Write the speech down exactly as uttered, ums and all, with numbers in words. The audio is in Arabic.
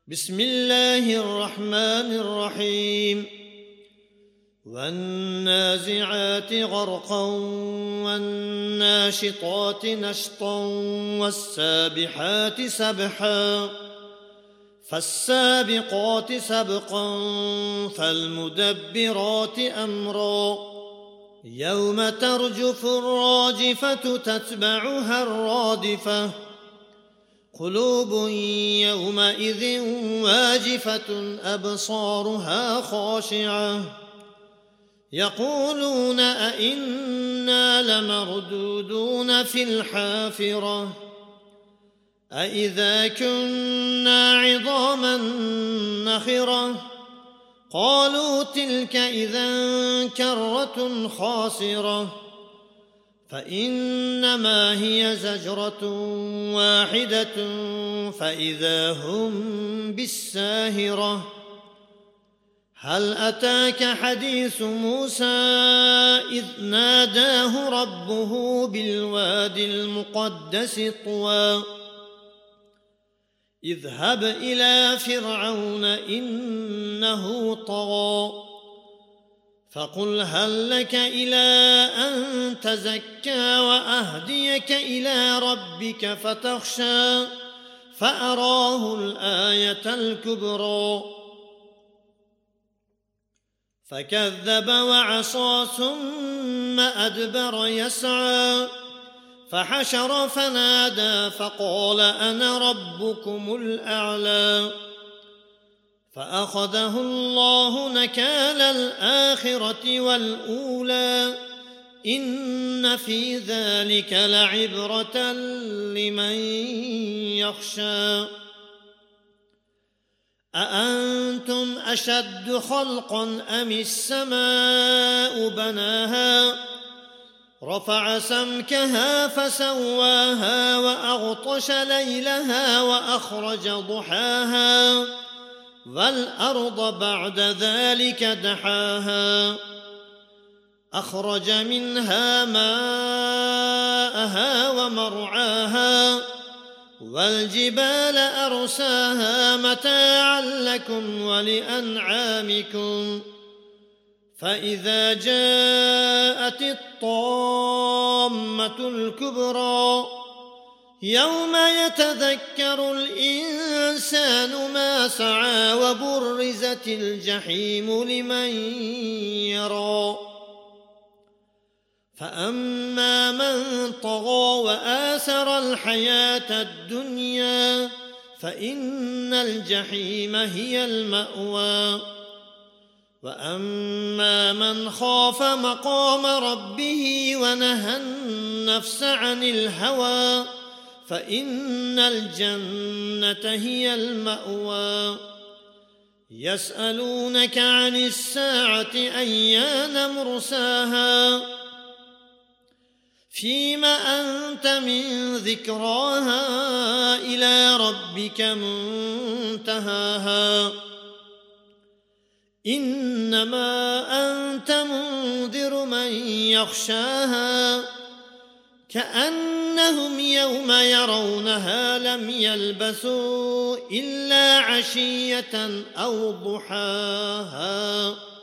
بسم الله الرحمن الرحيم والنازعات غرقا والناشطات نشطا والسابحات سبحا فالسابقات سبقا فالمدبرات أمرا يوم ترجف الراجفة تتبعها الرادفة قلوب يومئذ واجفة أبصارها خاشعة يقولون أئنا لمردودون في الحافرة أئذا كنا عظاما نخرة قالوا تلك إذا كرة خاسرة فإنما هي زجرة واحدة فإذا هم بالساهرة هل أتاك حديث موسى إذ ناداه ربه بالوادي المقدس طوى اذهب إلى فرعون إنه طغى فقل هل لك إلى أن تزكى وأهديك إلى ربك فتخشى فأراه الآية الكبرى فكذب وعصى ثم أدبر يسعى فحشر فنادى فقال أنا ربكم الأعلى فأخذه الله نكال الآخرة والأولى إن في ذلك لعبرة لمن يخشى أأنتم أشد خلقا أم السماء بناها رفع سمكها فسواها وأغطش ليلها وأخرج ضحاها والأرض بعد ذلك دحاها أخرج منها ماءها ومرعاها والجبال أرساها متاعا لكم ولأنعامكم فإذا جاءت الطامة الكبرى يوم يتذكر الإنسان ما سعى وبرزت الجحيم لمن يرى فأما من طغى وآثر الحياة الدنيا فإن الجحيم هي المأوى وأما من خاف مقام ربه ونهى النفس عن الهوى فإن الجنة هي المأوى يسألونك عن الساعة أيان مرساها فيم أنت من ذكراها إلى ربك منتهاها إنما أنت منذر من يخشاها كأنهم يوم يرونها لم يلبثوا إلا عشية أو ضحاها.